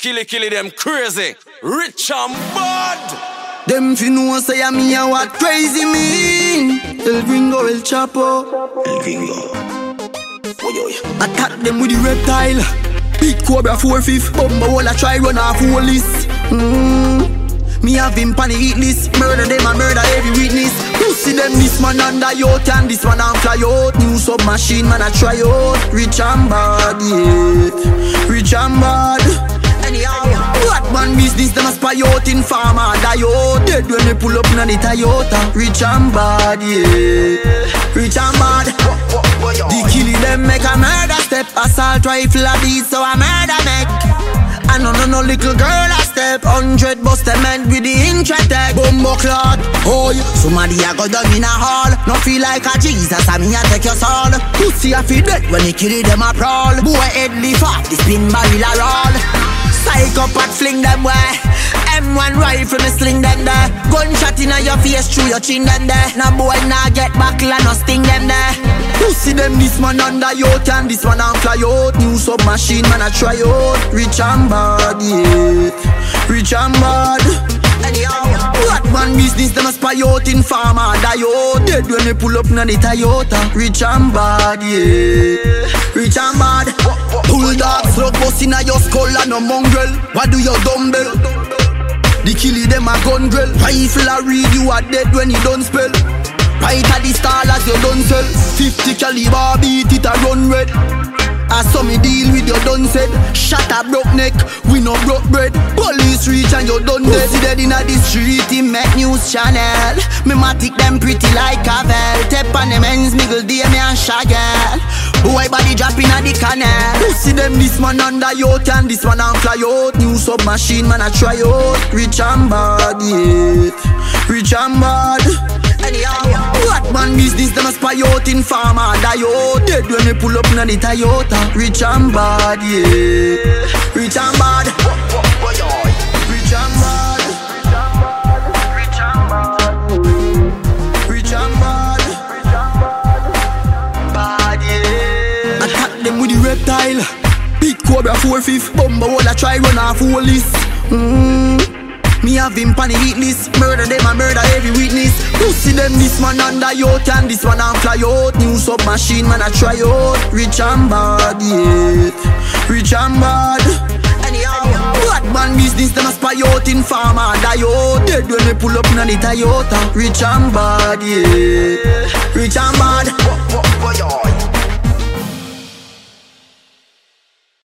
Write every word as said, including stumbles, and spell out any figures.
Killy killy them crazy, rich and bad. Them fi know say I'm me and what crazy mean. El Gringo, El Chapo, El Gringo. Attack them with the reptile. Big Cobra four fifth. Bumba wall a try run off whole list. Mm. Me have him pan the hit list. Murder them and murder every witness. Pussy them this man under yacht and this one I'm fly out. New submachine man I try out. Rich and bad, yeah. Rich and bad. Anyhow, bad man business them a spy out in farmer die out. Dead when they pull up in the Toyota. Rich and bad, yeah. Rich and bad. The killing them make a murder step. Assault rifle a beat so a murder make. I know no no little girl a step. Hundred bust them end with the intratech. Bumbo clot. Oh, somebody a go down in a hall. No feel like a Jesus and me a take your soul. Pussy a feel dead when they kill them a brawl. Boy head lift off the spin barrel a roll. Psychopath fling them way. M one rifle me sling them there. Gunshot in your face through your chin them there. Now boy nah get back and no sting them there. Pussy them this man under yacht and this one I'm fly out. New submachine man I try out. Rich and bad, yeah. Rich and bad. Anyhow, bad man business them a spy out in farmer die out. Dead when they pull up in the Toyota. Rich and bad, yeah. Rich and bad. Bulldog slug bust in your skull and no mongrel. What do you dumbbell? The killie them a gun grill. Rifle a read you are dead when you don't spell. Right at the stall as you don't sell. Fifty caliber beat it a run red. I saw me deal with your done said. Shut up broke neck, we no broke bread. Police reach and you done dead. See dead inna the street, he make news channel. Me matic them pretty like a vel. Tap on them ends, miggle day me and shagel. Boy body drop inna the canal. Pussy them this man under yacht and this one I'm fly out. New submachine man I try out. Rich and bad, yeah. Rich and bad. Anyhow, bad man business them a spy out in farmer die out. Dead when they pull up in the Toyota. Rich and bad, yeah. Rich and bad. Rich and bad. Rich and bad. Rich and bad. Bad, yeah. Attack them with the reptile. Big Cobra four fifth. Bumba wall a try run off whole list. Mm. Me have him pan the hit list. Murder them and murder every witness. Pussy them this man under yacht and this one I'm fly out. New submachine man I try out. Rich and bad, yeah. Rich and bad. Anyhow, bad man business them a spy out in farmer die out. Dead when they pull up in the Toyota. Rich and bad, yeah. Rich and bad.